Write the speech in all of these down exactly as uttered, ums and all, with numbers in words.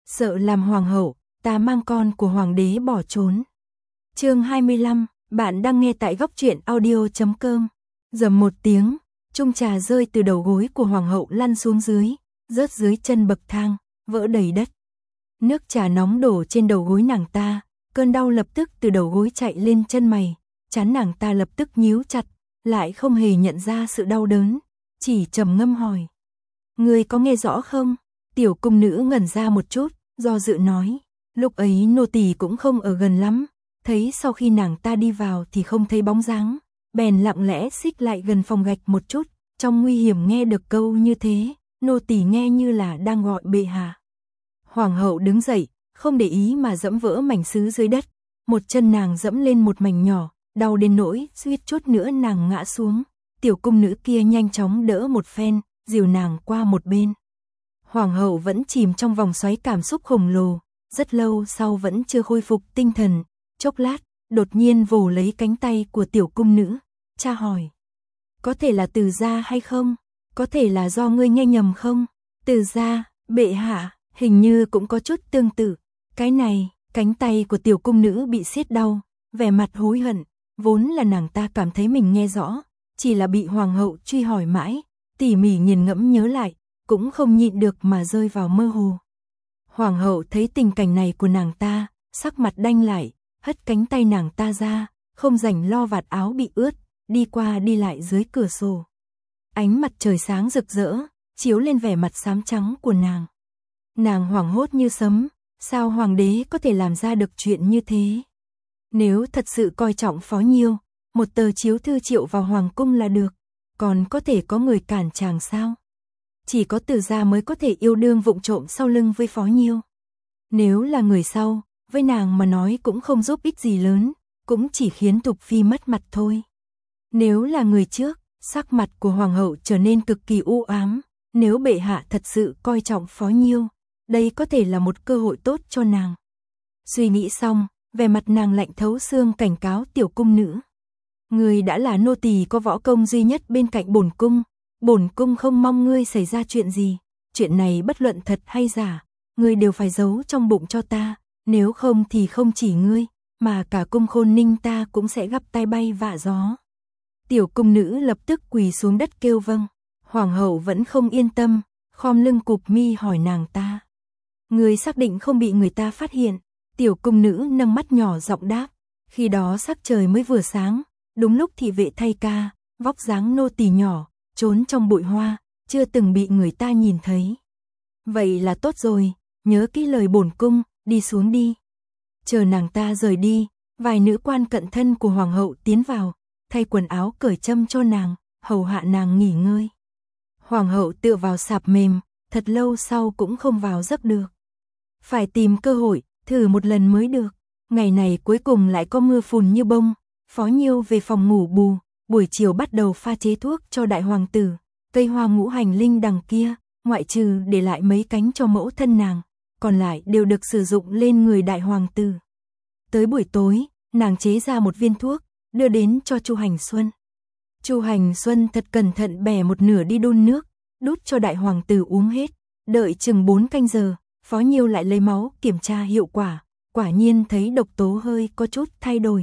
sợ làm hoàng hậu, ta mang con của hoàng đế bỏ trốn. Chương hai mươi lăm, bạn đang nghe tại góc truyện audio chấm com. Rầm một tiếng, chung trà rơi từ đầu gối của hoàng hậu lăn xuống dưới, rớt dưới chân bậc thang, vỡ đầy đất. Nước trà nóng đổ trên đầu gối nàng ta, cơn đau lập tức từ đầu gối chạy lên chân mày, trán nàng ta lập tức nhíu chặt, lại không hề nhận ra sự đau đớn, chỉ trầm ngâm hỏi: "Ngươi có nghe rõ không?" Tiểu cung nữ ngẩn ra một chút, do dự nói: "Lúc ấy nô tỳ cũng không ở gần lắm, thấy sau khi nàng ta đi vào thì không thấy bóng dáng, bèn lặng lẽ xích lại gần phòng gạch một chút, trong nguy hiểm nghe được câu như thế, nô tỳ nghe như là đang gọi bệ hạ." Hoàng hậu đứng dậy, không để ý mà dẫm vỡ mảnh sứ dưới đất, một chân nàng dẫm lên một mảnh nhỏ, đau đến nỗi suýt chút nữa nàng ngã xuống. Tiểu cung nữ kia nhanh chóng đỡ một phen, dìu nàng qua một bên. Hoàng hậu vẫn chìm trong vòng xoáy cảm xúc khổng lồ, rất lâu sau vẫn chưa khôi phục tinh thần, chốc lát, đột nhiên vồ lấy cánh tay của tiểu cung nữ, tra hỏi: "Có thể là Từ gia hay không? Có thể là do ngươi nghe nhầm không?" "Từ gia, bệ hạ, hình như cũng có chút tương tự." Cái này, cánh tay của tiểu cung nữ bị siết đau, vẻ mặt hối hận, vốn là nàng ta cảm thấy mình nghe rõ, chỉ là bị hoàng hậu truy hỏi mãi, tỉ mỉ nghiền ngẫm nhớ lại, cũng không nhịn được mà rơi vào mơ hồ. Hoàng hậu thấy tình cảnh này của nàng ta, sắc mặt đanh lại, hất cánh tay nàng ta ra, không rảnh lo vạt áo bị ướt, đi qua đi lại dưới cửa sổ. Ánh mặt trời sáng rực rỡ, chiếu lên vẻ mặt xám trắng của nàng. Nàng hoảng hốt như sấm, sao hoàng đế có thể làm ra được chuyện như thế? Nếu thật sự coi trọng Phó Nhiêu, một tờ chiếu thư triệu vào hoàng cung là được, còn có thể có người cản chàng sao? Chỉ có Từ gia mới có thể yêu đương vụng trộm sau lưng với Phó Nhiêu. Nếu là người sau, với nàng mà nói cũng không giúp ích gì lớn, cũng chỉ khiến Thục Phi mất mặt thôi. Nếu là người trước, sắc mặt của hoàng hậu trở nên cực kỳ u ám, nếu bệ hạ thật sự coi trọng Phó Nhiêu, đây có thể là một cơ hội tốt cho nàng. Suy nghĩ xong, vẻ mặt nàng lạnh thấu xương cảnh cáo tiểu cung nữ: "Ngươi đã là nô tỳ có võ công duy nhất bên cạnh bổn cung, bổn cung không mong ngươi xảy ra chuyện gì, chuyện này bất luận thật hay giả, ngươi đều phải giấu trong bụng cho ta, nếu không thì không chỉ ngươi, mà cả cung Khôn Ninh ta cũng sẽ gắp tay bay vạ gió." Tiểu cung nữ lập tức quỳ xuống đất kêu vâng. Hoàng hậu vẫn không yên tâm, khom lưng cụp mi hỏi nàng ta: "Ngươi xác định không bị người ta phát hiện?" Tiểu cung nữ nâng mắt nhỏ giọng đáp: "Khi đó sắc trời mới vừa sáng, đúng lúc thị vệ thay ca, vóc dáng nô tỳ nhỏ, trốn trong bụi hoa, chưa từng bị người ta nhìn thấy." "Vậy là tốt rồi, nhớ kỹ lời bổn cung, đi xuống đi." Chờ nàng ta rời đi, vài nữ quan cận thân của hoàng hậu tiến vào, thay quần áo cởi châm cho nàng, hầu hạ nàng nghỉ ngơi. Hoàng hậu tựa vào sạp mềm, thật lâu sau cũng không vào giấc được. Phải tìm cơ hội, thử một lần mới được. Ngày này cuối cùng lại có mưa phùn như bông. Phó Nhiêu về phòng ngủ bù, buổi chiều bắt đầu pha chế thuốc cho đại hoàng tử. Cây hoa ngũ hành linh đằng kia, ngoại trừ để lại mấy cánh cho mẫu thân nàng, còn lại đều được sử dụng lên người đại hoàng tử. Tới buổi tối, nàng chế ra một viên thuốc, đưa đến cho Chu Hành Xuân. Chu Hành Xuân thật cẩn thận bẻ một nửa đi đun nước, đút cho đại hoàng tử uống hết. Đợi chừng bốn canh giờ, Phó Nhiêu lại lấy máu kiểm tra hiệu quả, quả nhiên thấy độc tố hơi có chút thay đổi.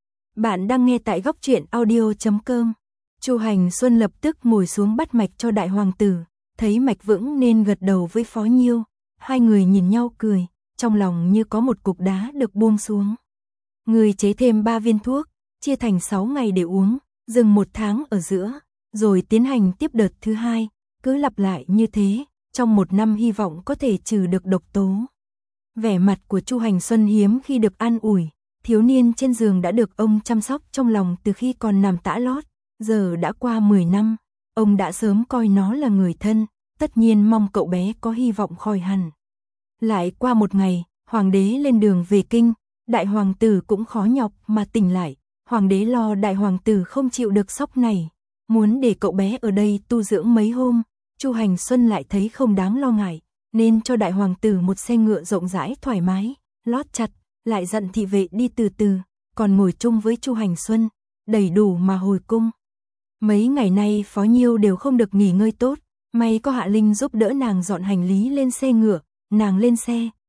Bạn đang nghe tại góc truyện audio chấm com. Chu Hành Xuân lập tức ngồi xuống bắt mạch cho đại hoàng tử, thấy mạch vững nên gật đầu với Phó Nhiêu. Hai người nhìn nhau cười, trong lòng như có một cục đá được buông xuống. Người chế thêm ba viên thuốc, chia thành sáu ngày để uống, dừng một tháng ở giữa, rồi tiến hành tiếp đợt thứ hai, cứ lặp lại như thế, trong một năm hy vọng có thể trừ được độc tố. Vẻ mặt của Chu Hành Xuân hiếm khi được an ủi, thiếu niên trên giường đã được ông chăm sóc trong lòng từ khi còn nằm tã lót, giờ đã qua mười năm, ông đã sớm coi nó là người thân, tất nhiên mong cậu bé có hy vọng khỏi hẳn. Lại qua một ngày, hoàng đế lên đường về kinh, đại hoàng tử cũng khó nhọc mà tỉnh lại, hoàng đế lo đại hoàng tử không chịu được sốc này, muốn để cậu bé ở đây tu dưỡng mấy hôm. Chu Hành Xuân lại thấy không đáng lo ngại, nên cho đại hoàng tử một xe ngựa rộng rãi thoải mái, lót chặt, lại dặn thị vệ đi từ từ, còn ngồi chung với Chu Hành Xuân, đầy đủ mà hồi cung. Mấy ngày nay Phó Nhiêu đều không được nghỉ ngơi tốt, may có Hạ Linh giúp đỡ nàng dọn hành lý lên xe ngựa, nàng lên xe,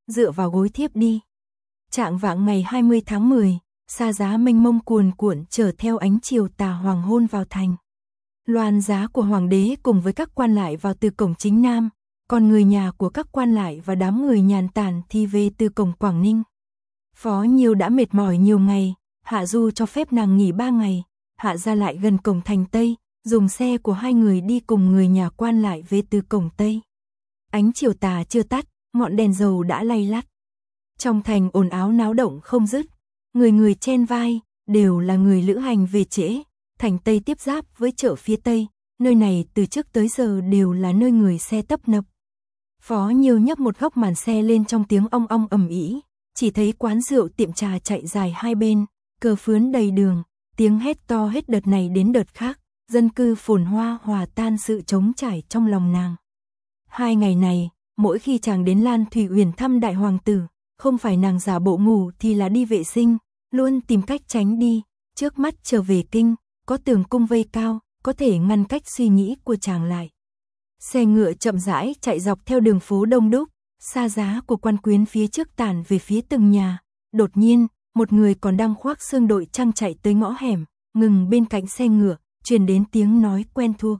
dựa vào gối thiếp đi. Trạng vạng ngày hai mươi tháng mười, xa giá mênh mông cuồn cuộn chở theo ánh chiều tà hoàng hôn vào thành. Loan giá của hoàng đế cùng với các quan lại vào từ cổng chính Nam, còn người nhà của các quan lại và đám người nhàn tản thì về từ cổng Quảng Ninh. Phó Nhiêu đã mệt mỏi nhiều ngày, Hạ Du cho phép nàng nghỉ ba ngày, Hạ ra lại gần cổng thành Tây, dùng xe của hai người đi cùng người nhà quan lại về từ cổng Tây. Ánh chiều tà chưa tắt, ngọn đèn dầu đã lay lắt. Trong thành ồn ào náo động không dứt, người người chen vai, đều là người lữ hành về trễ. Thành Tây tiếp giáp với chợ phía Tây, nơi này từ trước tới giờ đều là nơi người xe tấp nập. Phó Nhiêu nhấc một góc màn xe lên trong tiếng ong ong ầm ĩ, chỉ thấy quán rượu tiệm trà chạy dài hai bên, cờ phướn đầy đường, tiếng hét to hết đợt này đến đợt khác, dân cư phồn hoa hòa tan sự trống trải trong lòng nàng. Hai ngày này, mỗi khi chàng đến Lan Thủy Uyển thăm đại hoàng tử, không phải nàng giả bộ ngủ thì là đi vệ sinh, luôn tìm cách tránh đi, trước mắt trở về kinh, có tường cung vây cao, có thể ngăn cách suy nghĩ của chàng lại. Xe ngựa chậm rãi chạy dọc theo đường phố đông đúc, xa giá của quan quyến phía trước tản về phía từng nhà. Đột nhiên, một người còn đang khoác xương đội trăng chạy tới ngõ hẻm, ngừng bên cạnh xe ngựa, truyền đến tiếng nói quen thuộc.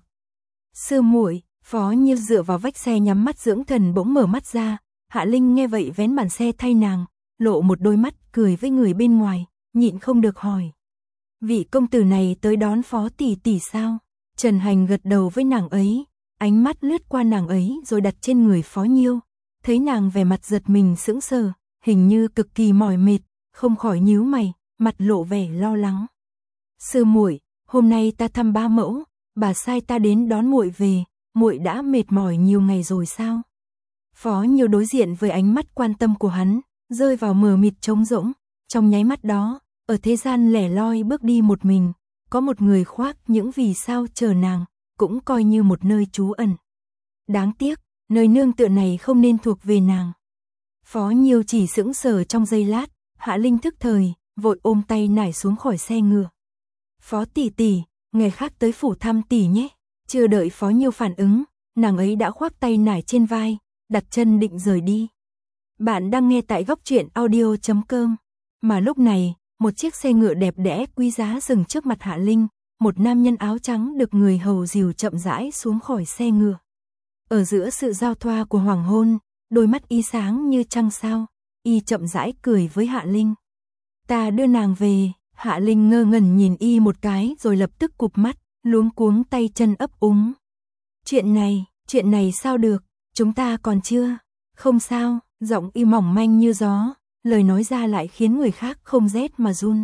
Sư muội. Phó Nhiêu dựa vào vách xe nhắm mắt dưỡng thần bỗng mở mắt ra, Hạ Linh nghe vậy vén màn xe thay nàng, lộ một đôi mắt cười với người bên ngoài, nhịn không được hỏi. Vị công tử này tới đón Phó tỷ tỷ sao? Trần Hành gật đầu với nàng ấy, ánh mắt lướt qua nàng ấy rồi đặt trên người Phó Nhiêu, thấy nàng vẻ mặt giật mình sững sờ, hình như cực kỳ mỏi mệt, không khỏi nhíu mày, mặt lộ vẻ lo lắng. Sư muội, hôm nay ta thăm ba mẫu, bà sai ta đến đón muội về. Muội đã mệt mỏi nhiều ngày rồi sao? Phó Nhiêu đối diện với ánh mắt quan tâm của hắn, rơi vào mờ mịt trống rỗng, trong nháy mắt đó, ở thế gian lẻ loi bước đi một mình, có một người khoác những vì sao chờ nàng, cũng coi như một nơi trú ẩn. Đáng tiếc, nơi nương tựa này không nên thuộc về nàng. Phó Nhiêu chỉ sững sờ trong giây lát, Hạ Linh thức thời, vội ôm tay nải xuống khỏi xe ngựa. Phó tỷ tỷ, ngày khác tới phủ thăm tỷ nhé. Chưa đợi Phó Nhiêu phản ứng, nàng ấy đã khoác tay nải trên vai, đặt chân định rời đi. Bạn đang nghe tại góc truyện audio chấm com. Mà lúc này, một chiếc xe ngựa đẹp đẽ quý giá dừng trước mặt Hạ Linh, một nam nhân áo trắng được người hầu dìu chậm rãi xuống khỏi xe ngựa. Ở giữa sự giao thoa của hoàng hôn, đôi mắt y sáng như trăng sao, y chậm rãi cười với Hạ Linh. Ta đưa nàng về. Hạ Linh ngơ ngẩn nhìn y một cái rồi lập tức cụp mắt, luống cuống tay chân ấp úng. Chuyện này, chuyện này sao được, chúng ta còn chưa. Không sao, giọng y mỏng manh như gió, lời nói ra lại khiến người khác không rét mà run.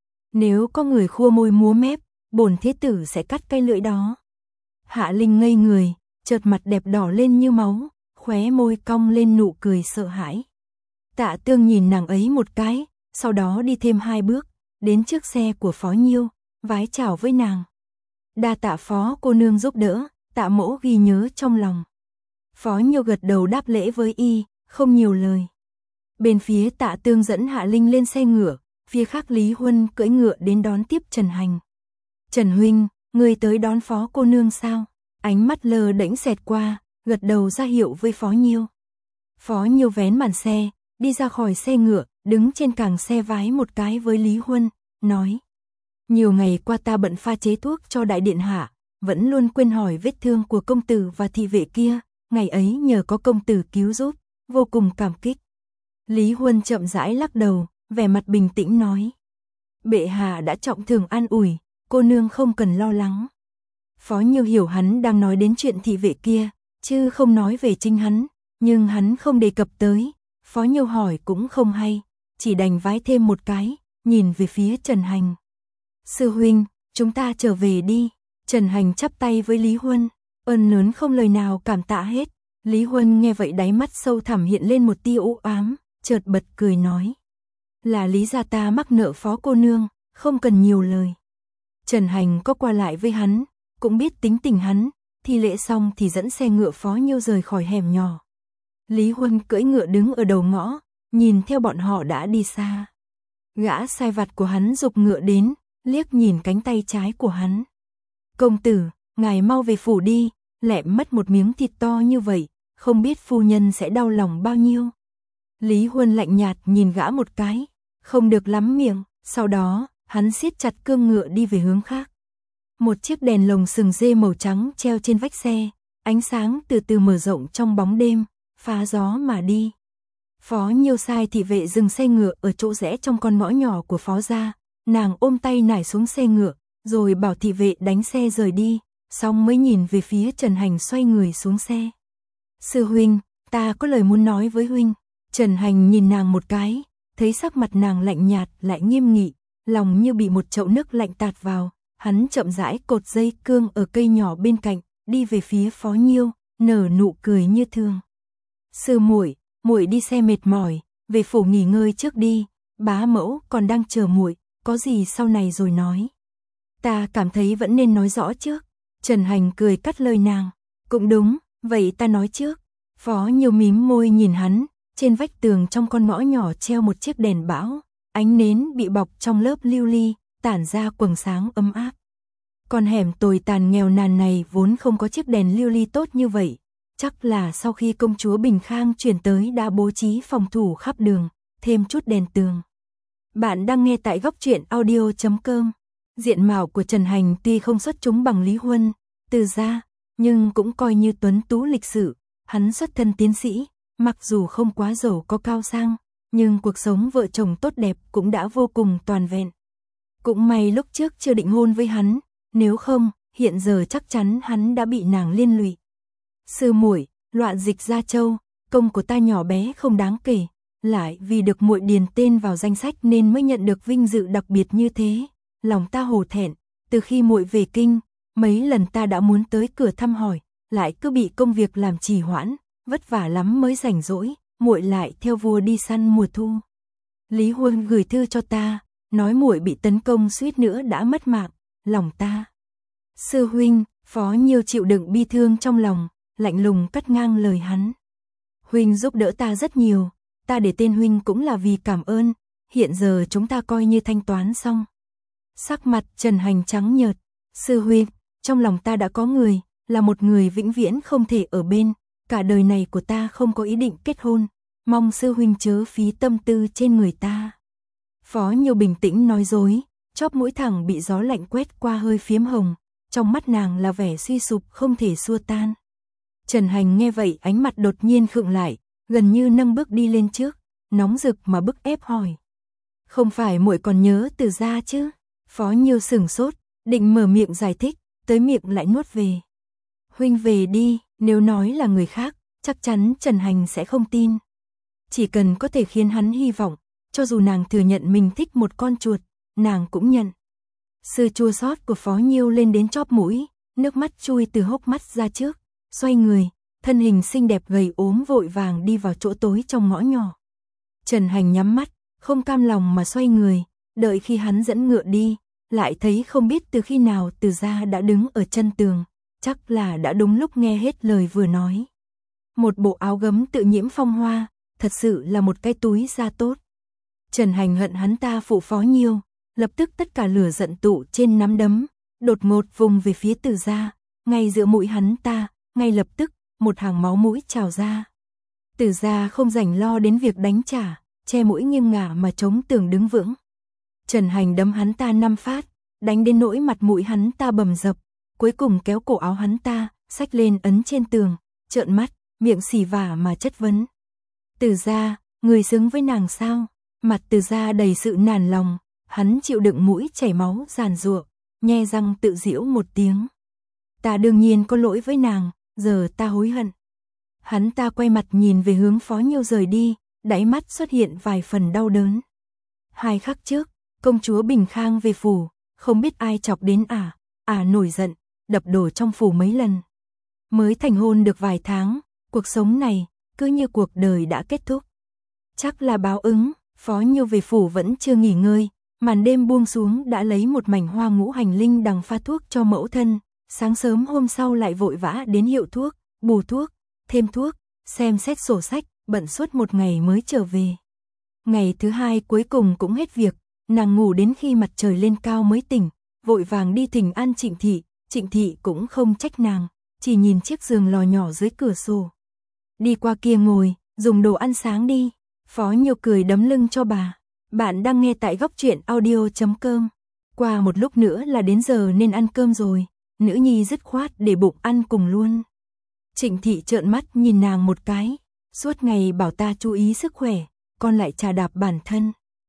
Nếu có người khua môi múa mép, bổn thế tử sẽ cắt cái lưỡi đó. Hạ Linh ngây người, chợt mặt đẹp đỏ lên như máu, khóe môi cong lên nụ cười sợ hãi. Tạ Tương nhìn nàng ấy một cái, sau đó đi thêm hai bước, đến trước xe của Phó Nhiêu, vái chào với nàng. Đa tạ Phó cô nương giúp đỡ, Tạ mỗ ghi nhớ trong lòng. Phó Nhiêu gật đầu đáp lễ với y, không nhiều lời. Bên phía Tạ Tương dẫn Hạ Linh lên xe ngựa, phía khác Lý Huân cưỡi ngựa đến đón tiếp Trần Hành. Trần huynh, người tới đón Phó cô nương sao? Ánh mắt lơ đễnh xẹt qua, gật đầu ra hiệu với Phó Nhiêu. Phó Nhiêu vén màn xe, đi ra khỏi xe ngựa, đứng trên càng xe vái một cái với Lý Huân, nói. Nhiều ngày qua ta bận pha chế thuốc cho đại điện hạ, vẫn luôn quên hỏi vết thương của công tử và thị vệ kia, ngày ấy nhờ có công tử cứu giúp, vô cùng cảm kích. Lý Huân chậm rãi lắc đầu, vẻ mặt bình tĩnh nói. Bệ hạ đã trọng thường an ủi, cô nương không cần lo lắng. Phó Nhiêu hiểu hắn đang nói đến chuyện thị vệ kia, chứ không nói về chính hắn, nhưng hắn không đề cập tới. Phó Nhiêu hỏi cũng không hay, chỉ đành vái thêm một cái, nhìn về phía Trần Hành. Sư huynh, chúng ta trở về đi. Trần Hành chắp tay với Lý Huân, ơn lớn không lời nào cảm tạ hết. Lý Huân nghe vậy đáy mắt sâu thẳm hiện lên một tia u ám, chợt bật cười nói. Là Lý gia ta mắc nợ Phó cô nương, không cần nhiều lời. Trần Hành có qua lại với hắn, cũng biết tính tình hắn, thi lễ xong thì dẫn xe ngựa Phó Nhiêu rời khỏi hẻm nhỏ. Lý Huân cưỡi ngựa đứng ở đầu ngõ, nhìn theo bọn họ đã đi xa. Gã sai vặt của hắn giục ngựa đến, liếc nhìn cánh tay trái của hắn. Công tử, ngài mau về phủ đi, lẹm mất một miếng thịt to như vậy, không biết phu nhân sẽ đau lòng bao nhiêu. Lý Huân lạnh nhạt nhìn gã một cái, không được lắm miệng, sau đó, hắn siết chặt cương ngựa đi về hướng khác. Một chiếc đèn lồng sừng dê màu trắng treo trên vách xe, ánh sáng từ từ mở rộng trong bóng đêm, phá gió mà đi. Phó Nhiêu sai thị vệ dừng xe ngựa ở chỗ rẽ trong con ngõ nhỏ của Phó gia, nàng ôm tay nải xuống xe ngựa, rồi bảo thị vệ đánh xe rời đi, xong mới nhìn về phía Trần Hành xoay người xuống xe. Sư huynh, ta có lời muốn nói với huynh. Trần Hành nhìn nàng một cái, thấy sắc mặt nàng lạnh nhạt lại nghiêm nghị, lòng như bị một chậu nước lạnh tạt vào, hắn chậm rãi cột dây cương ở cây nhỏ bên cạnh, đi về phía Phó Nhiêu, nở nụ cười như thường. Sư muội, muội đi xe mệt mỏi, về phủ nghỉ ngơi trước đi, bá mẫu còn đang chờ muội, có gì sau này rồi nói. Ta cảm thấy vẫn nên nói rõ trước. Trần Hành cười cắt lời nàng, cũng đúng, vậy ta nói trước. Phó Nhiêu mím môi nhìn hắn, trên vách tường trong con ngõ nhỏ treo một chiếc đèn bão, ánh nến bị bọc trong lớp lưu ly, tản ra quầng sáng ấm áp. Con hẻm tồi tàn nghèo nàn này vốn không có chiếc đèn lưu ly tốt như vậy, chắc là sau khi công chúa Bình Khang chuyển tới đã bố trí phòng thủ khắp đường, thêm chút đèn tường. Bạn đang nghe tại góc truyện audio chấm com. Diện mạo của Trần Hành tuy không xuất chúng bằng Lý Huân, Từ gia, nhưng cũng coi như tuấn tú lịch sự, hắn xuất thân tiến sĩ, mặc dù không quá giàu có cao sang, nhưng cuộc sống vợ chồng tốt đẹp cũng đã vô cùng toàn vẹn. Cũng may lúc trước chưa định hôn với hắn, nếu không, hiện giờ chắc chắn hắn đã bị nàng liên lụy. Sư muội, loạn dịch Gia Châu, công của ta nhỏ bé không đáng kể, lại vì được muội điền tên vào danh sách nên mới nhận được vinh dự đặc biệt như thế, lòng ta hổ thẹn, từ khi muội về kinh, mấy lần ta đã muốn tới cửa thăm hỏi, lại cứ bị công việc làm trì hoãn, vất vả lắm mới rảnh rỗi, muội lại theo vua đi săn mùa thu. Lý Huân gửi thư cho ta, nói muội bị tấn công suýt nữa đã mất mạng, lòng ta. Sư huynh, Phó Nhiêu chịu đựng bi thương trong lòng, lạnh lùng cắt ngang lời hắn. Huynh giúp đỡ ta rất nhiều, ta để tên huynh cũng là vì cảm ơn, hiện giờ chúng ta coi như thanh toán xong. Sắc mặt Trần Hành trắng nhợt, sư huynh, trong lòng ta đã có người, là một người vĩnh viễn không thể ở bên, cả đời này của ta không có ý định kết hôn, mong sư huynh chớ phí tâm tư trên người ta. Phó Nhiêu bình tĩnh nói dối, chóp mũi thẳng bị gió lạnh quét qua hơi phiếm hồng, trong mắt nàng là vẻ suy sụp không thể xua tan. Trần Hành nghe vậy ánh mặt đột nhiên khựng lại, gần như nâng bước đi lên trước, nóng rực mà bức ép hỏi. Không phải muội còn nhớ Từ gia chứ? Phó Nhiêu sửng sốt, định mở miệng giải thích, tới miệng lại nuốt về. Huynh về đi, nếu nói là người khác, chắc chắn Trần Hành sẽ không tin. Chỉ cần có thể khiến hắn hy vọng, cho dù nàng thừa nhận mình thích một con chuột, nàng cũng nhận. Sự chua xót của Phó Nhiêu lên đến chóp mũi, nước mắt chui từ hốc mắt ra trước, xoay người, thân hình xinh đẹp gầy ốm vội vàng đi vào chỗ tối trong ngõ nhỏ. Trần Hành nhắm mắt, không cam lòng mà xoay người, đợi khi hắn dẫn ngựa đi, lại thấy không biết từ khi nào Từ gia đã đứng ở chân tường, chắc là đã đúng lúc nghe hết lời vừa nói. Một bộ áo gấm tự nhiễm phong hoa, thật sự là một cái túi da tốt. Trần Hành hận hắn ta phụ Phó Nhiêu, lập tức tất cả lửa giận tụ trên nắm đấm, đột ngột vùng về phía Từ gia, ngay giữa mũi hắn ta, ngay lập tức, một hàng máu mũi trào ra. Từ gia không rảnh lo đến việc đánh trả, che mũi nghiêng ngả mà chống tường đứng vững. Trần Hành đấm hắn ta năm phát, đánh đến nỗi mặt mũi hắn ta bầm dập, cuối cùng kéo cổ áo hắn ta, xách lên ấn trên tường, trợn mắt, miệng xì vả mà chất vấn. Từ gia, người xứng với nàng sao? Mặt Từ gia đầy sự nản lòng, hắn chịu đựng mũi chảy máu giàn giụa, nhe răng tự giễu một tiếng. Ta đương nhiên có lỗi với nàng, giờ ta hối hận. Hắn ta quay mặt nhìn về hướng Phó Nhiêu rời đi, đáy mắt xuất hiện vài phần đau đớn. Hai khắc trước, công chúa Bình Khang về phủ, không biết ai chọc đến ả, ả nổi giận, đập đổ trong phủ mấy lần. Mới thành hôn được vài tháng, cuộc sống này, cứ như cuộc đời đã kết thúc. Chắc là báo ứng, Phó Nhiêu về phủ vẫn chưa nghỉ ngơi, màn đêm buông xuống đã lấy một mảnh hoa ngũ hành linh đằng pha thuốc cho mẫu thân, sáng sớm hôm sau lại vội vã đến hiệu thuốc, bù thuốc, thêm thuốc, xem xét sổ sách, bận suốt một ngày mới trở về. Ngày thứ hai cuối cùng cũng hết việc, nàng ngủ đến khi mặt trời lên cao mới tỉnh, vội vàng đi thỉnh an Trịnh thị, Trịnh thị cũng không trách nàng, chỉ nhìn chiếc giường lò nhỏ dưới cửa sổ. Đi qua kia ngồi, dùng đồ ăn sáng đi. Phó Nhiêu cười đấm lưng cho bà. Bạn đang nghe tại góc truyện audio chấm com. Qua một lúc nữa là đến giờ nên ăn cơm rồi, nữ nhi dứt khoát để bụng ăn cùng luôn. Trịnh Thị trợn mắt nhìn nàng một cái, suốt ngày bảo ta chú ý sức khỏe, con lại chà đạp bản thân.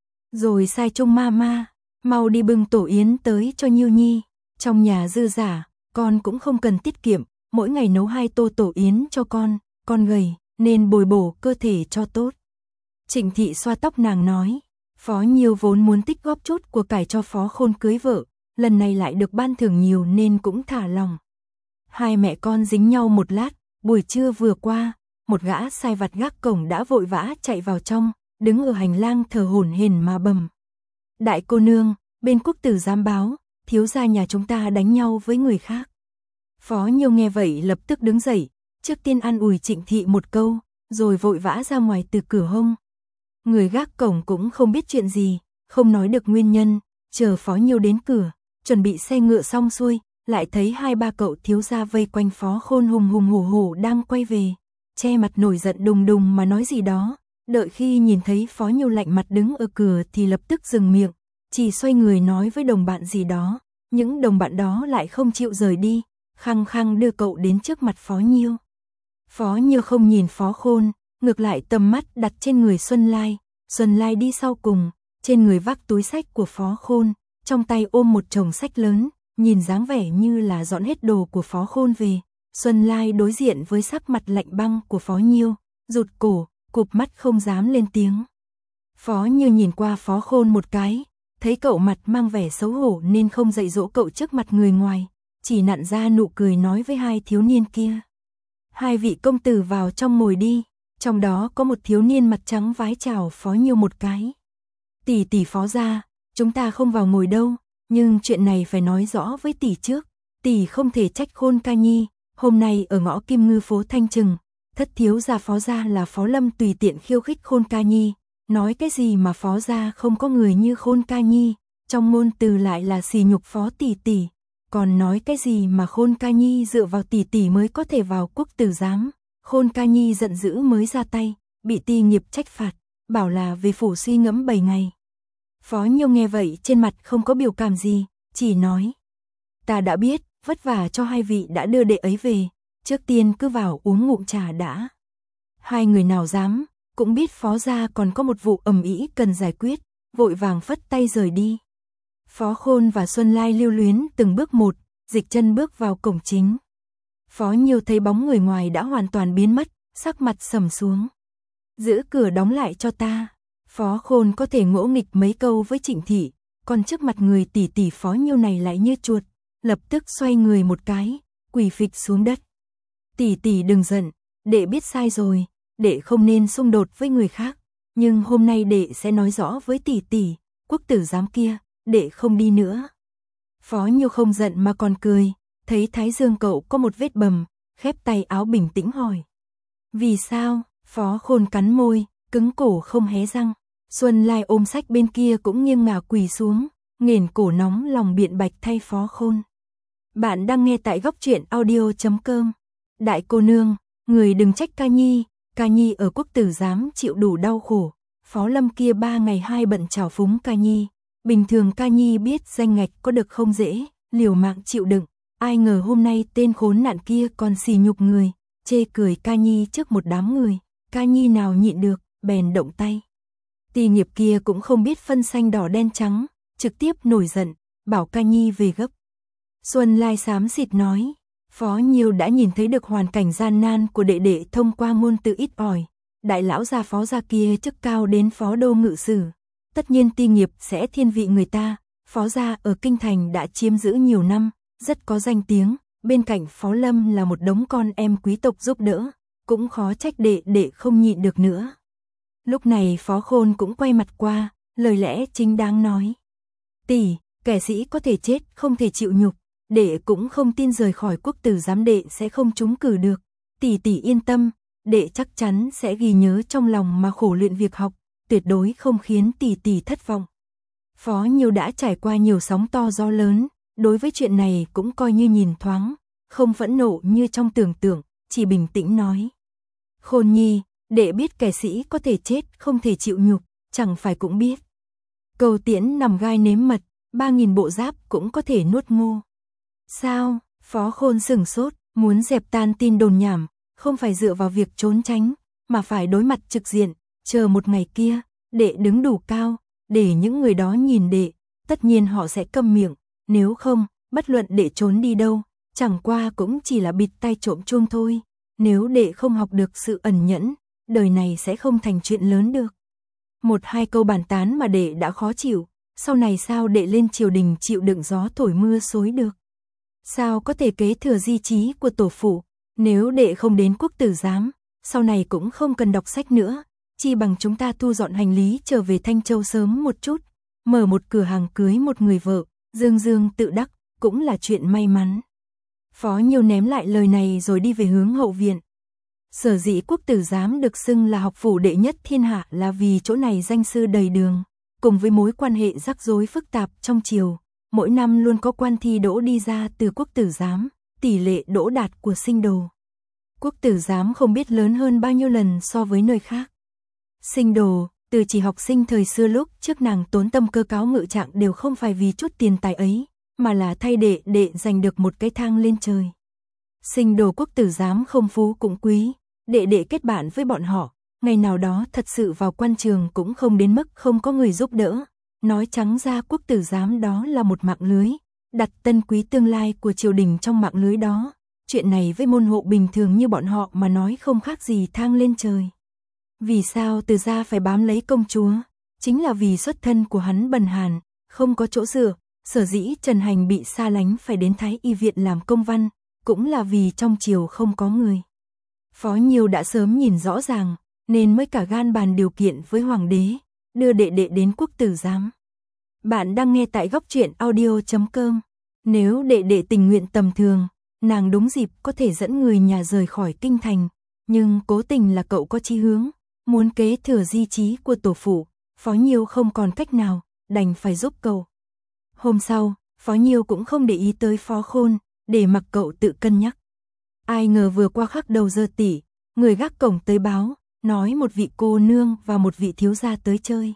Rồi sai trông ma ma, mau đi bưng tổ yến tới cho Nhiêu nhi, trong nhà dư giả, con cũng không cần tiết kiệm, mỗi ngày nấu hai tô tổ yến cho con, con gầy, nên bồi bổ cơ thể cho tốt. Trịnh Thị xoa tóc nàng nói, Phó Nhiêu vốn muốn tích góp chút của cải cho Phó Khôn cưới vợ, lần này lại được ban thưởng nhiều nên cũng thả lòng. Hai mẹ con dính nhau một lát, buổi trưa vừa qua, một gã sai vặt gác cổng đã vội vã chạy vào trong, đứng ở hành lang thở hổn hển mà bầm. Đại cô nương, bên quốc tử giám báo, thiếu gia nhà chúng ta đánh nhau với người khác. Phó Nhiêu nghe vậy lập tức đứng dậy, trước tiên an ủi Trịnh Thị một câu, rồi vội vã ra ngoài từ cửa hông. Người gác cổng cũng không biết chuyện gì, không nói được nguyên nhân, chờ Phó Nhiêu đến cửa, chuẩn bị xe ngựa xong xuôi, lại thấy hai ba cậu thiếu gia vây quanh Phó Khôn hùng hùng hổ hổ đang quay về, che mặt nổi giận đùng đùng mà nói gì đó, đợi khi nhìn thấy Phó Nhiêu lạnh mặt đứng ở cửa thì lập tức dừng miệng, chỉ xoay người nói với đồng bạn gì đó, những đồng bạn đó lại không chịu rời đi, khăng khăng đưa cậu đến trước mặt Phó Nhiêu. Phó Nhiêu không nhìn Phó Khôn, ngược lại tầm mắt đặt trên người Xuân Lai, Xuân Lai đi sau cùng, trên người vác túi sách của Phó Khôn, trong tay ôm một chồng sách lớn, nhìn dáng vẻ như là dọn hết đồ của Phó Khôn về. Xuân Lai đối diện với sắc mặt lạnh băng của Phó Nhiêu, rụt cổ, cụp mắt không dám lên tiếng. Phó Nhiêu nhìn qua Phó Khôn một cái, thấy cậu mặt mang vẻ xấu hổ nên không dạy dỗ cậu trước mặt người ngoài, chỉ nặn ra nụ cười nói với hai thiếu niên kia. Hai vị công tử vào trong ngồi đi, trong đó có một thiếu niên mặt trắng vái chào Phó Nhiêu một cái. Tỷ tỷ Phó gia, chúng ta không vào ngồi đâu, nhưng chuyện này phải nói rõ với tỷ trước, tỷ không thể trách Khôn ca nhi, hôm nay ở ngõ Kim Ngư phố Thanh Trừng, thất thiếu gia Phó gia là Phó Lâm tùy tiện khiêu khích Khôn ca nhi, nói cái gì mà Phó gia không có người như Khôn ca nhi, trong ngôn từ lại là sỉ nhục Phó tỷ tỷ, còn nói cái gì mà Khôn ca nhi dựa vào tỷ tỷ mới có thể vào quốc tử giám. Khôn ca nhi giận dữ mới ra tay, bị ti nghiệp trách phạt, bảo là về phủ suy ngẫm bảy ngày. Phó Nhiêu nghe vậy trên mặt không có biểu cảm gì, chỉ nói. Ta đã biết, vất vả cho hai vị đã đưa đệ ấy về, trước tiên cứ vào uống ngụm trà đã. Hai người nào dám, cũng biết Phó gia còn có một vụ ầm ĩ cần giải quyết, vội vàng phất tay rời đi. Phó Khôn và Xuân Lai lưu luyến từng bước một, dịch chân bước vào cổng chính. Phó Nhiêu thấy bóng người ngoài đã hoàn toàn biến mất, sắc mặt sầm xuống. Giữ cửa đóng lại cho ta. Phó Khôn có thể ngỗ nghịch mấy câu với Trịnh Thị, còn trước mặt người tỷ tỷ Phó Nhiêu này lại như chuột, lập tức xoay người một cái, quỳ phịch xuống đất. Tỷ tỷ đừng giận, đệ biết sai rồi, đệ không nên xung đột với người khác, nhưng hôm nay đệ sẽ nói rõ với tỷ tỷ, quốc tử giám kia, đệ không đi nữa. Phó Nhiêu không giận mà còn cười, thấy thái dương cậu có một vết bầm, khép tay áo bình tĩnh hỏi. Vì sao? Phó Khôn cắn môi, cứng cổ không hé răng. Xuân Lai ôm sách bên kia cũng nghiêng ngả quỳ xuống, nghển cổ nóng lòng biện bạch thay Phó Khôn. Bạn đang nghe tại góc truyện audio chấm com. Đại cô nương, người đừng trách ca nhi, ca nhi ở quốc tử giám chịu đủ đau khổ. Phó Lâm kia ba ngày hai bận trào phúng ca nhi. Bình thường ca nhi biết danh ngạch có được không dễ, liều mạng chịu đựng. Ai ngờ hôm nay tên khốn nạn kia còn xì nhục người, chê cười ca nhi trước một đám người. Ca nhi nào nhịn được, bèn động tay. Tỳ nghiệp kia cũng không biết phân xanh đỏ đen trắng, trực tiếp nổi giận, bảo ca nhi về gấp. Xuân Lai xám xịt nói, Phó Nhiêu đã nhìn thấy được hoàn cảnh gian nan của đệ đệ thông qua ngôn từ ít ỏi. Đại lão gia Phó gia kia chức cao đến Phó đô ngự sử. Tất nhiên ti nghiệp sẽ thiên vị người ta, Phó gia ở Kinh Thành đã chiếm giữ nhiều năm, rất có danh tiếng, bên cạnh Phó Lâm là một đống con em quý tộc giúp đỡ, cũng khó trách đệ đệ không nhịn được nữa. Lúc này Phó Khôn cũng quay mặt qua, lời lẽ chính đáng nói. Tỷ, kẻ sĩ có thể chết không thể chịu nhục, đệ cũng không tin rời khỏi quốc tử giám đệ sẽ không trúng cử được. Tỷ tỷ yên tâm, đệ chắc chắn sẽ ghi nhớ trong lòng mà khổ luyện việc học, tuyệt đối không khiến tỷ tỷ thất vọng. Phó Nhiêu đã trải qua nhiều sóng to gió lớn, đối với chuyện này cũng coi như nhìn thoáng, không phẫn nộ như trong tưởng tượng, chỉ bình tĩnh nói. Khôn nhi, đệ biết kẻ sĩ có thể chết không thể chịu nhục, chẳng phải cũng biết. Câu tiễn nằm gai nếm mật, ba nghìn bộ giáp cũng có thể nuốt ngô. Sao? Phó Khôn sửng sốt, muốn dẹp tan tin đồn nhảm, không phải dựa vào việc trốn tránh, mà phải đối mặt trực diện, chờ một ngày kia, đệ đứng đủ cao, để những người đó nhìn đệ, tất nhiên họ sẽ câm miệng, nếu không, bất luận đệ trốn đi đâu, chẳng qua cũng chỉ là bịt tai trộm chuông thôi, nếu đệ không học được sự ẩn nhẫn, đời này sẽ không thành chuyện lớn được. Một hai câu bàn tán mà đệ đã khó chịu, sau này sao đệ lên triều đình chịu đựng gió thổi mưa xối được? Sao có thể kế thừa di chí của tổ phụ, nếu đệ không đến quốc tử giám, sau này cũng không cần đọc sách nữa, chi bằng chúng ta thu dọn hành lý trở về Thanh Châu sớm một chút, mở một cửa hàng cưới một người vợ, dương dương tự đắc, cũng là chuyện may mắn. Phó Nhiêu ném lại lời này rồi đi về hướng hậu viện. Sở dĩ quốc tử giám được xưng là học phủ đệ nhất thiên hạ là vì chỗ này danh sư đầy đường, cùng với mối quan hệ rắc rối phức tạp trong triều, mỗi năm luôn có quan thi đỗ đi ra từ quốc tử giám, tỷ lệ đỗ đạt của sinh đồ. Quốc tử giám không biết lớn hơn bao nhiêu lần so với nơi khác. Sinh đồ, từ chỉ học sinh thời xưa lúc trước nàng tốn tâm cơ cáo ngự trạng đều không phải vì chút tiền tài ấy, mà là thay đệ đệ giành được một cái thang lên trời. Sinh đồ quốc tử giám không phú cũng quý, đệ đệ kết bạn với bọn họ, ngày nào đó thật sự vào quan trường cũng không đến mức không có người giúp đỡ. Nói trắng ra quốc tử giám đó là một mạng lưới, đặt tân quý tương lai của triều đình trong mạng lưới đó. Chuyện này với môn hộ bình thường như bọn họ mà nói không khác gì thang lên trời. Vì sao Từ gia phải bám lấy công chúa? Chính là vì xuất thân của hắn bần hàn, không có chỗ dựa, sở dĩ Trần Hành bị xa lánh phải đến Thái Y viện làm công văn, cũng là vì trong triều không có người. Phó Nhiêu đã sớm nhìn rõ ràng, nên mới cả gan bàn điều kiện với hoàng đế, đưa đệ đệ đến quốc tử giám. Bạn đang nghe tại góc truyện audio chấm com. Nếu đệ đệ tình nguyện tầm thường, nàng đúng dịp có thể dẫn người nhà rời khỏi kinh thành, nhưng cố tình là cậu có chí hướng, muốn kế thừa di chí của tổ phụ, Phó Nhiêu không còn cách nào, đành phải giúp cậu. Hôm sau, Phó Nhiêu cũng không để ý tới Phó Khôn, để mặc cậu tự cân nhắc. Ai ngờ vừa qua khắc đầu giờ tỷ, người gác cổng tới báo, nói một vị cô nương và một vị thiếu gia tới chơi.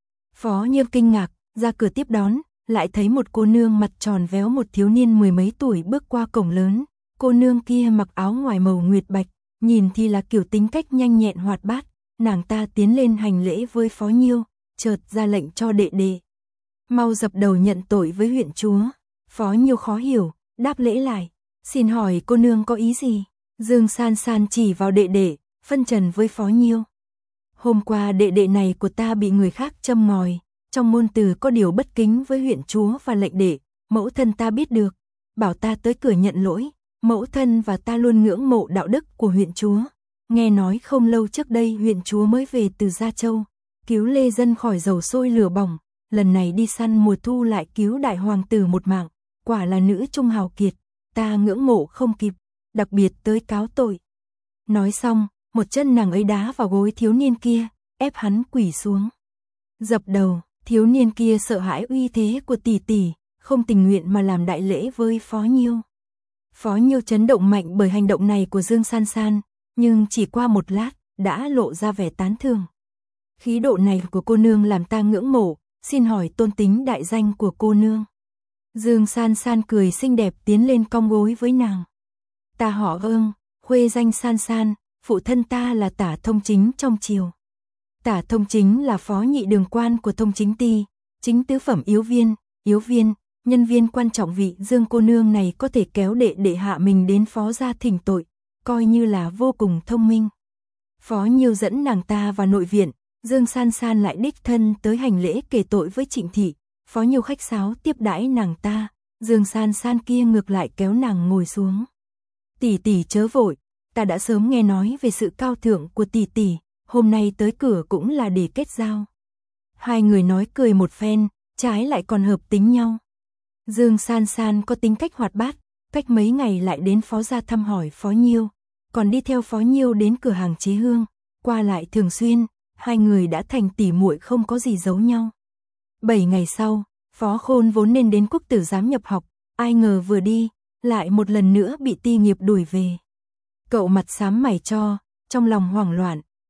Phó Nhiêu kinh ngạc, ra cửa tiếp đón, lại thấy một cô nương mặt tròn véo một thiếu niên mười mấy tuổi bước qua cổng lớn. Cô nương kia mặc áo ngoài màu nguyệt bạch, nhìn thì là kiểu tính cách nhanh nhẹn hoạt bát. Nàng ta tiến lên hành lễ với Phó Nhiêu, chợt ra lệnh cho đệ đệ. Mau dập đầu nhận tội với huyện chúa. Phó Nhiêu khó hiểu, đáp lễ lại. Xin hỏi cô nương có ý gì? Dương San San chỉ vào đệ đệ, phân trần với Phó Nhiêu. Hôm qua đệ đệ này của ta bị người khác châm ngòi, trong môn từ có điều bất kính với huyện chúa và lệnh đệ, mẫu thân ta biết được, bảo ta tới cửa nhận lỗi, mẫu thân và ta luôn ngưỡng mộ đạo đức của huyện chúa. Nghe nói không lâu trước đây huyện chúa mới về từ Gia Châu, cứu lê dân khỏi dầu sôi lửa bỏng, lần này đi săn mùa thu lại cứu đại hoàng tử một mạng, quả là nữ trung hào kiệt, ta ngưỡng mộ không kịp, đặc biệt tới cáo tội. Nói xong, một chân nàng ấy đá vào gối thiếu niên kia, ép hắn quỳ xuống. Dập đầu, thiếu niên kia sợ hãi uy thế của tỷ tỷ, không tình nguyện mà làm đại lễ với Phó Nhiêu. Phó Nhiêu chấn động mạnh bởi hành động này của Dương San San, nhưng chỉ qua một lát, đã lộ ra vẻ tán thưởng. Khí độ này của cô nương làm ta ngưỡng mộ, xin hỏi tôn tính đại danh của cô nương. Dương San San cười xinh đẹp tiến lên cong gối với nàng. Ta họ Ương, khuê danh San San, phụ thân ta là Tả Thông Chính trong triều. Tả Thông Chính là phó nhị đường quan của Thông Chính ty, chính tứ phẩm yếu viên, yếu viên, nhân viên quan trọng. Vị Dương cô nương này có thể kéo đệ đệ hạ mình đến phó gia thỉnh tội, coi như là vô cùng thông minh. Phó Nhiêu dẫn nàng ta vào nội viện, Dương San San lại đích thân tới hành lễ kể tội với Trịnh thị. Phó Nhiêu khách sáo tiếp đãi nàng ta, Dương San San kia ngược lại kéo nàng ngồi xuống. Tỷ tỷ chớ vội, ta đã sớm nghe nói về sự cao thượng của tỷ tỷ, hôm nay tới cửa cũng là để kết giao. Hai người nói cười một phen, trái lại còn hợp tính nhau. Dương San San có tính cách hoạt bát, cách mấy ngày lại đến phó gia thăm hỏi Phó Nhiêu, còn đi theo Phó Nhiêu đến cửa hàng chế hương, qua lại thường xuyên, hai người đã thành tỉ muội không có gì giấu nhau. Bảy ngày sau, Phó Khôn vốn nên đến quốc tử giám nhập học, ai ngờ vừa đi, lại một lần nữa bị ti nghiệp đuổi về. Cậu mặt xám mày cho, trong lòng hoảng loạn,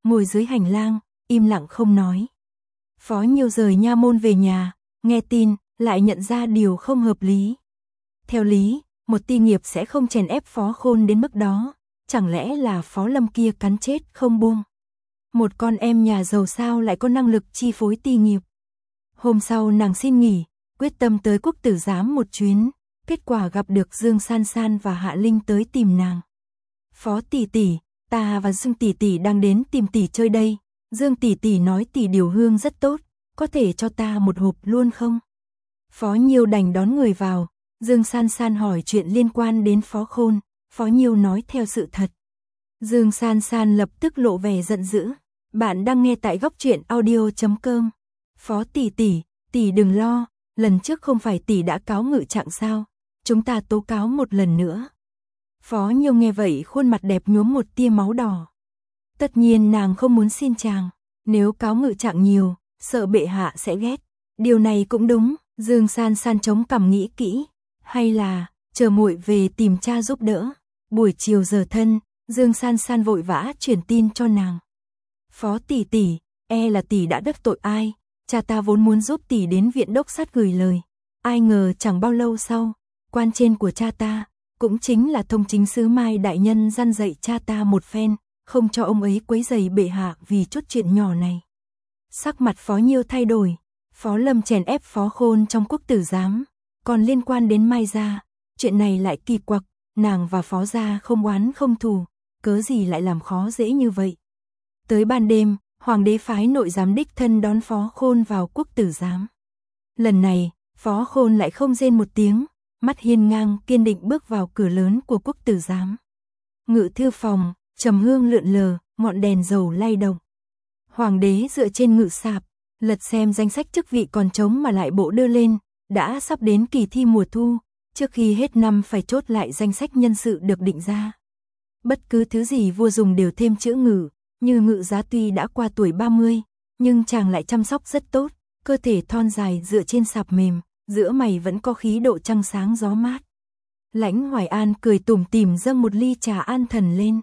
ngồi dưới hành lang, im lặng không nói. Phó Nhiêu rời nha môn về nhà, nghe tin, lại nhận ra điều không hợp lý. Theo lý, một ti nghiệp sẽ không chèn ép Phó Khôn đến mức đó, chẳng lẽ là Phó Lâm kia cắn chết không buông. Một con em nhà giàu sao lại có năng lực chi phối ti nghiệp. Hôm sau nàng xin nghỉ, quyết tâm tới Quốc tử giám một chuyến, kết quả gặp được Dương San San và Hạ Linh tới tìm nàng. Phó tỷ tỷ, ta và Dương tỷ tỷ đang đến tìm tỷ chơi đây. Dương tỷ tỷ nói tỷ điều hương rất tốt, có thể cho ta một hộp luôn không? Phó Nhiêu đành đón người vào, Dương San San hỏi chuyện liên quan đến Phó Khôn, Phó Nhiêu nói theo sự thật. Dương San San lập tức lộ vẻ giận dữ. Bạn đang nghe tại góc truyện audio chấm com. Phó tỷ tỷ, tỷ đừng lo, lần trước không phải tỷ đã cáo ngự trạng sao? Chúng ta tố cáo một lần nữa. Phó Nhiêu nghe vậy khuôn mặt đẹp nhuốm một tia máu đỏ. Tất nhiên nàng không muốn xin chàng, nếu cáo ngự trạng nhiều, sợ bệ hạ sẽ ghét. Điều này cũng đúng, Dương San San chống cằm nghĩ kỹ, hay là chờ muội về tìm cha giúp đỡ. Buổi chiều giờ thân, Dương San San vội vã truyền tin cho nàng. Phó tỷ tỷ, e là tỷ đã đắc tội ai, cha ta vốn muốn giúp tỷ đến viện đốc sát gửi lời, ai ngờ chẳng bao lâu sau, quan trên của cha ta, cũng chính là thông chính sứ Mai đại nhân răn dạy cha ta một phen, không cho ông ấy quấy rầy bệ hạ vì chút chuyện nhỏ này. Sắc mặt Phó Nhiêu thay đổi, Phó Lâm chèn ép Phó Khôn trong Quốc tử giám, còn liên quan đến Mai gia, chuyện này lại kỳ quặc, nàng và Phó gia không oán không thù, cớ gì lại làm khó dễ như vậy. Tới ban đêm, hoàng đế phái nội giám đích thân đón Phó Khôn vào Quốc tử giám. Lần này, Phó Khôn lại không rên một tiếng, mắt hiên ngang kiên định bước vào cửa lớn của Quốc tử giám. Ngự thư phòng, trầm hương lượn lờ, ngọn đèn dầu lay động. Hoàng đế dựa trên ngự sạp, lật xem danh sách chức vị còn trống mà lại bộ đưa lên, đã sắp đến kỳ thi mùa thu, trước khi hết năm phải chốt lại danh sách nhân sự được định ra. Bất cứ thứ gì vua dùng đều thêm chữ ngự, như Ngự Giá tuy đã qua tuổi ba mươi, nhưng chàng lại chăm sóc rất tốt, cơ thể thon dài dựa trên sạp mềm, giữa mày vẫn có khí độ trăng sáng gió mát. Lãnh Hoài An cười tủm tỉm dâng một ly trà an thần lên.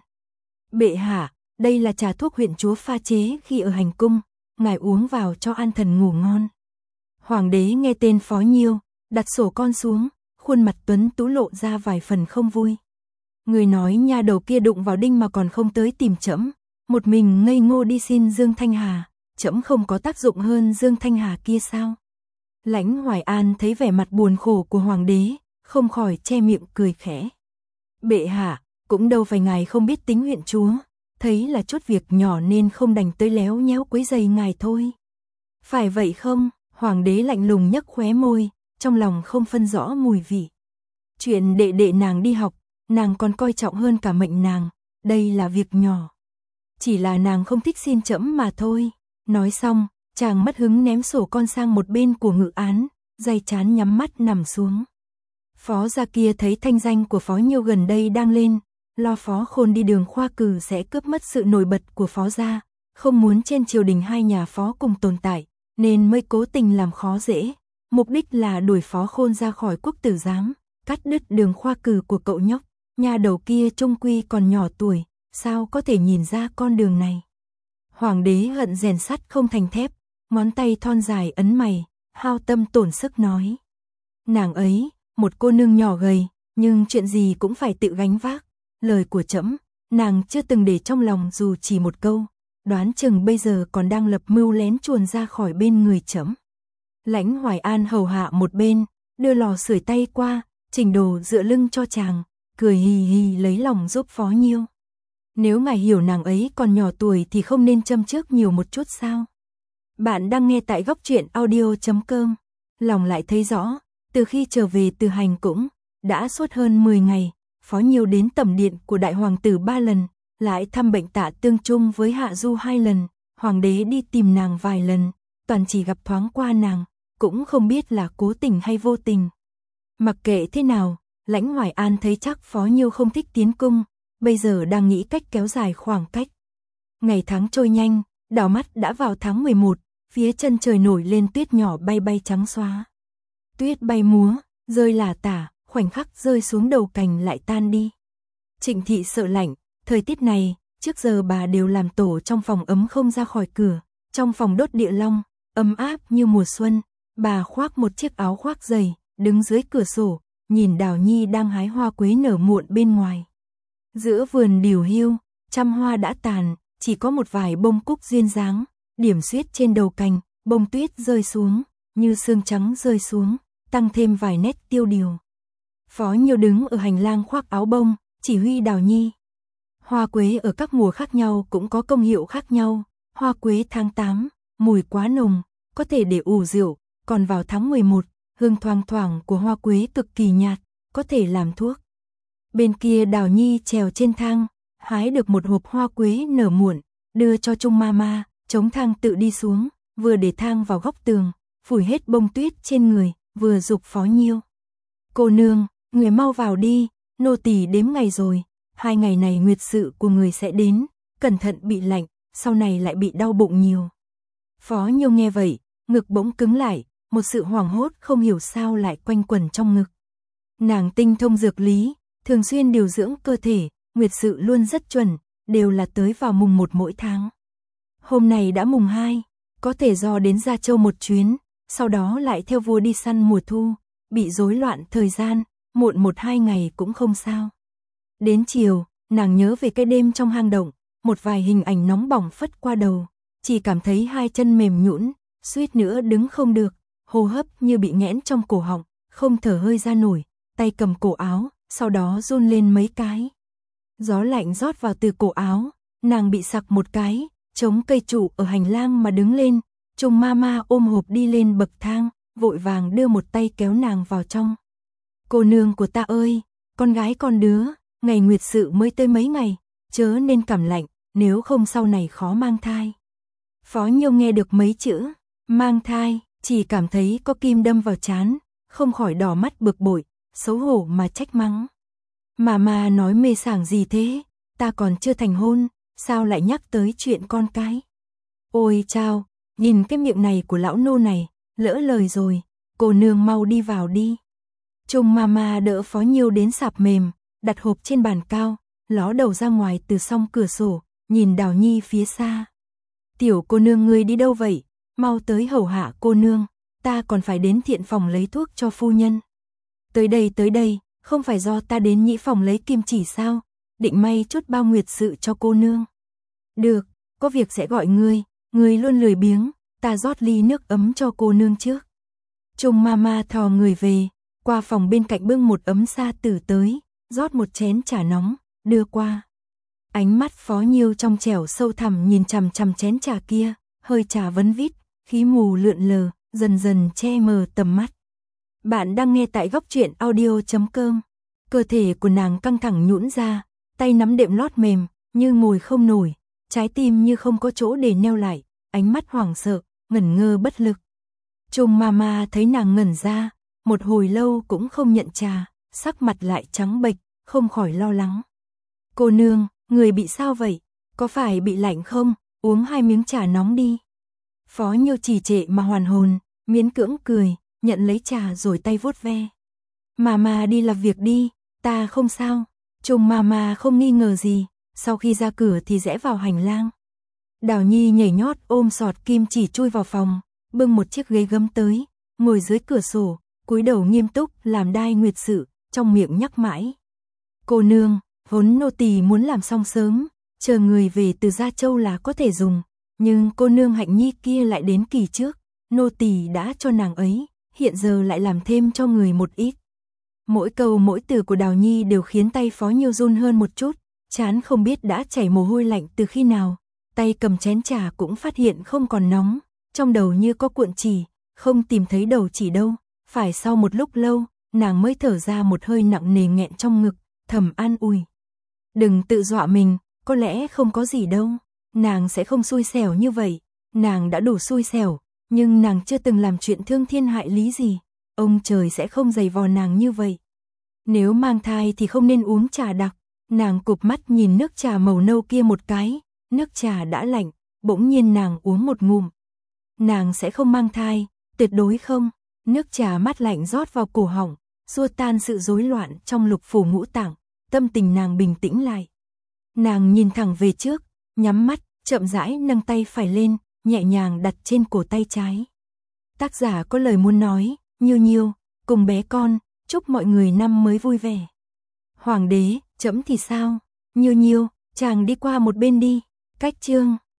Bệ hạ, đây là trà thuốc huyện chúa pha chế khi ở hành cung, ngài uống vào cho an thần ngủ ngon. Hoàng đế nghe tên Phó Nhiêu, đặt sổ con xuống, khuôn mặt tuấn tú lộ ra vài phần không vui. Người nói nha đầu kia đụng vào đinh mà còn không tới tìm trẫm, một mình ngây ngô đi xin Dương Thanh Hà, trẫm không có tác dụng hơn Dương Thanh Hà kia sao? Lãnh Hoài An thấy vẻ mặt buồn khổ của hoàng đế, không khỏi che miệng cười khẽ. Bệ hạ, cũng đâu phải ngài không biết tính huyện chúa, thấy là chút việc nhỏ nên không đành tới léo nhéo quấy giày ngài thôi. Phải vậy không? Hoàng đế lạnh lùng nhấc khóe môi, trong lòng không phân rõ mùi vị. Chuyện đệ đệ nàng đi học, nàng còn coi trọng hơn cả mệnh nàng, đây là việc nhỏ. Chỉ là nàng không thích xin trẫm mà thôi. Nói xong, chàng mất hứng ném sổ con sang một bên của ngự án, day chán nhắm mắt nằm xuống. Phó gia kia thấy thanh danh của Phó Nhiêu gần đây đang lên, lo Phó Khôn đi đường khoa cử sẽ cướp mất sự nổi bật của Phó gia, không muốn trên triều đình hai nhà Phó cùng tồn tại, nên mới cố tình làm khó dễ, mục đích là đuổi Phó Khôn ra khỏi Quốc tử giám, cắt đứt đường khoa cử của cậu nhóc. Nhà đầu kia trung quy còn nhỏ tuổi, sao có thể nhìn ra con đường này. Hoàng đế hận rèn sắt không thành thép, ngón tay thon dài ấn mày, hao tâm tổn sức nói. Nàng ấy, một cô nương nhỏ gầy, nhưng chuyện gì cũng phải tự gánh vác. Lời của trẫm, nàng chưa từng để trong lòng dù chỉ một câu, đoán chừng bây giờ còn đang lập mưu lén chuồn ra khỏi bên người trẫm. Lãnh Hoài An hầu hạ một bên, đưa lò sưởi tay qua, chỉnh đồ dựa lưng cho chàng, cười hì hì lấy lòng giúp Phó Nhiêu. Nếu ngài hiểu nàng ấy còn nhỏ tuổi thì không nên châm trước nhiều một chút sao? Bạn đang nghe tại góc truyện audio chấm com. Lòng lại thấy rõ, từ khi trở về từ hành cũng đã suốt hơn mười ngày, Phó Nhiêu đến tẩm điện của đại hoàng tử ba lần, lại thăm bệnh Tạ Tương Trung với Hạ Du hai lần, hoàng đế đi tìm nàng vài lần, toàn chỉ gặp thoáng qua nàng, cũng không biết là cố tình hay vô tình. Mặc kệ thế nào, Lãnh Hoài An thấy chắc Phó Nhiêu không thích tiến cung, bây giờ đang nghĩ cách kéo dài khoảng cách. Ngày tháng trôi nhanh, đảo mắt đã vào tháng mười một, phía chân trời nổi lên tuyết nhỏ bay bay trắng xóa. Tuyết bay múa, rơi lả tả, khoảnh khắc rơi xuống đầu cành lại tan đi. Trịnh Thị sợ lạnh, thời tiết này, Trước giờ bà đều làm tổ trong phòng ấm không ra khỏi cửa, trong phòng đốt địa long, ấm áp như mùa xuân. Bà khoác một chiếc áo khoác dày, đứng dưới cửa sổ, nhìn Đào Nhi đang hái hoa quế nở muộn bên ngoài. Giữa vườn điều hiu, trăm hoa đã tàn, chỉ có một vài bông cúc duyên dáng, điểm xuyết trên đầu cành, bông tuyết rơi xuống, như sương trắng rơi xuống, tăng thêm vài nét tiêu điều. Phó Nhiêu đứng ở hành lang khoác áo bông, chỉ huy Đào Nhi. Hoa quế ở các mùa khác nhau cũng có công hiệu khác nhau. Hoa quế tháng tám, mùi quá nồng, có thể để ủ rượu, còn vào tháng mười một, hương thoang thoảng của hoa quế cực kỳ nhạt, có thể làm thuốc. Bên kia Đào Nhi trèo trên thang, hái được một hộp hoa quế nở muộn, đưa cho Trung Mama, chống thang tự đi xuống, vừa để thang vào góc tường, phủi hết bông tuyết trên người, vừa giục Phó Nhiêu. Cô nương, người mau vào đi, nô tỳ đếm ngày rồi, hai ngày này nguyệt sự của người sẽ đến, cẩn thận bị lạnh, sau này lại bị đau bụng nhiều. Phó Nhiêu nghe vậy, ngực bỗng cứng lại, một sự hoảng hốt không hiểu sao lại quanh quẩn trong ngực. Nàng tinh thông dược lý, thường xuyên điều dưỡng cơ thể, nguyệt sự luôn rất chuẩn, đều là tới vào mùng một mỗi tháng. Hôm nay đã mùng hai, có thể do đến Gia Châu một chuyến, sau đó lại theo vua đi săn mùa thu, bị rối loạn thời gian, muộn một hai ngày cũng không sao. Đến chiều, nàng nhớ về cái đêm trong hang động, một vài hình ảnh nóng bỏng phất qua đầu, chỉ cảm thấy hai chân mềm nhũn, suýt nữa đứng không được, hô hấp như bị nghẽn trong cổ họng, không thở hơi ra nổi, tay cầm cổ áo, sau đó run lên mấy cái. Gió lạnh rót vào từ cổ áo, nàng bị sặc một cái, chống cây trụ ở hành lang mà đứng lên. Trung Mama ôm hộp đi lên bậc thang, vội vàng đưa một tay kéo nàng vào trong. Cô nương của ta ơi, con gái con đứa, ngày nguyệt sự mới tới mấy ngày, chớ nên cảm lạnh, nếu không sau này khó mang thai. Phó Nhiêu nghe được mấy chữ mang thai, chỉ cảm thấy có kim đâm vào trán, không khỏi đỏ mắt bực bội, xấu hổ mà trách mắng. Mama nói mê sảng gì thế, ta còn chưa thành hôn, sao lại nhắc tới chuyện con cái. Ôi chao, nhìn cái miệng này của lão nô này, lỡ lời rồi, cô nương mau đi vào đi. Trung Mama đỡ Phó Nhiêu đến sạp mềm, đặt hộp trên bàn cao, ló đầu ra ngoài từ song cửa sổ, nhìn Đào Nhi phía xa. Tiểu cô nương ngươi đi đâu vậy, mau tới hầu hạ cô nương, ta còn phải đến thiện phòng lấy thuốc cho phu nhân. Tới đây tới đây, không phải do ta đến nhĩ phòng lấy kim chỉ sao, định may chút bao nguyệt sự cho cô nương. Được, có việc sẽ gọi ngươi, ngươi luôn lười biếng, ta rót ly nước ấm cho cô nương trước. Trung Mama thò người về, qua phòng bên cạnh bưng một ấm sa tử tới, rót một chén trà nóng, đưa qua. Ánh mắt Phó Nhiêu trong trẻo sâu thẳm nhìn chằm chằm chén trà kia, hơi trà vấn vít, khí mù lượn lờ, dần dần che mờ tầm mắt. Bạn đang nghe tại góc truyện audio chấm com. Cơ thể của nàng căng thẳng nhũn ra, tay nắm đệm lót mềm, như ngồi không nổi, trái tim như không có chỗ để neo lại, ánh mắt hoảng sợ, ngẩn ngơ bất lực. Trung Mama thấy nàng ngẩn ra, một hồi lâu cũng không nhận trà, sắc mặt lại trắng bệch, không khỏi lo lắng. Cô nương, người bị sao vậy? Có phải bị lạnh không? Uống hai miếng trà nóng đi. Phó Nhiêu trì trệ mà hoàn hồn, miễn cưỡng cười, nhận lấy trà rồi tay vuốt ve. Mama đi làm việc đi, ta không sao. Trung Mama không nghi ngờ gì, sau khi ra cửa thì rẽ vào hành lang. Đào Nhi nhảy nhót ôm sọt kim chỉ chui vào phòng, bưng một chiếc ghế gấm tới, ngồi dưới cửa sổ, cúi đầu nghiêm túc làm đai nguyệt sự, trong miệng nhắc mãi. Cô nương, vốn nô tỳ muốn làm xong sớm, chờ người về từ Gia Châu là có thể dùng, nhưng cô nương Hạnh Nhi kia lại đến kỳ trước, nô tỳ đã cho nàng ấy, hiện giờ lại làm thêm cho người một ít. Mỗi câu mỗi từ của Đào Nhi đều khiến tay Phó Nhiêu run hơn một chút, trán không biết đã chảy mồ hôi lạnh từ khi nào, tay cầm chén trà cũng phát hiện không còn nóng, trong đầu như có cuộn chỉ, không tìm thấy đầu chỉ đâu, phải sau một lúc lâu, nàng mới thở ra một hơi nặng nề nghẹn trong ngực, thầm an ủi. Đừng tự dọa mình, có lẽ không có gì đâu, nàng sẽ không xui xẻo như vậy, nàng đã đủ xui xẻo, nhưng nàng chưa từng làm chuyện thương thiên hại lý gì, ông trời sẽ không giày vò nàng như vậy. Nếu mang thai thì không nên uống trà đặc, nàng cụp mắt nhìn nước trà màu nâu kia một cái, nước trà đã lạnh, bỗng nhiên nàng uống một ngụm. Nàng sẽ không mang thai, tuyệt đối không, nước trà mát lạnh rót vào cổ họng, xua tan sự rối loạn trong lục phủ ngũ tạng, tâm tình nàng bình tĩnh lại. Nàng nhìn thẳng về trước, nhắm mắt, chậm rãi nâng tay phải lên, nhẹ nhàng đặt trên cổ tay trái. Tác giả có lời muốn nói, Nhiêu Nhiêu, cùng bé con, chúc mọi người năm mới vui vẻ. Hoàng đế, trẫm thì sao? Nhiêu Nhiêu, chàng đi qua một bên đi. Cách chương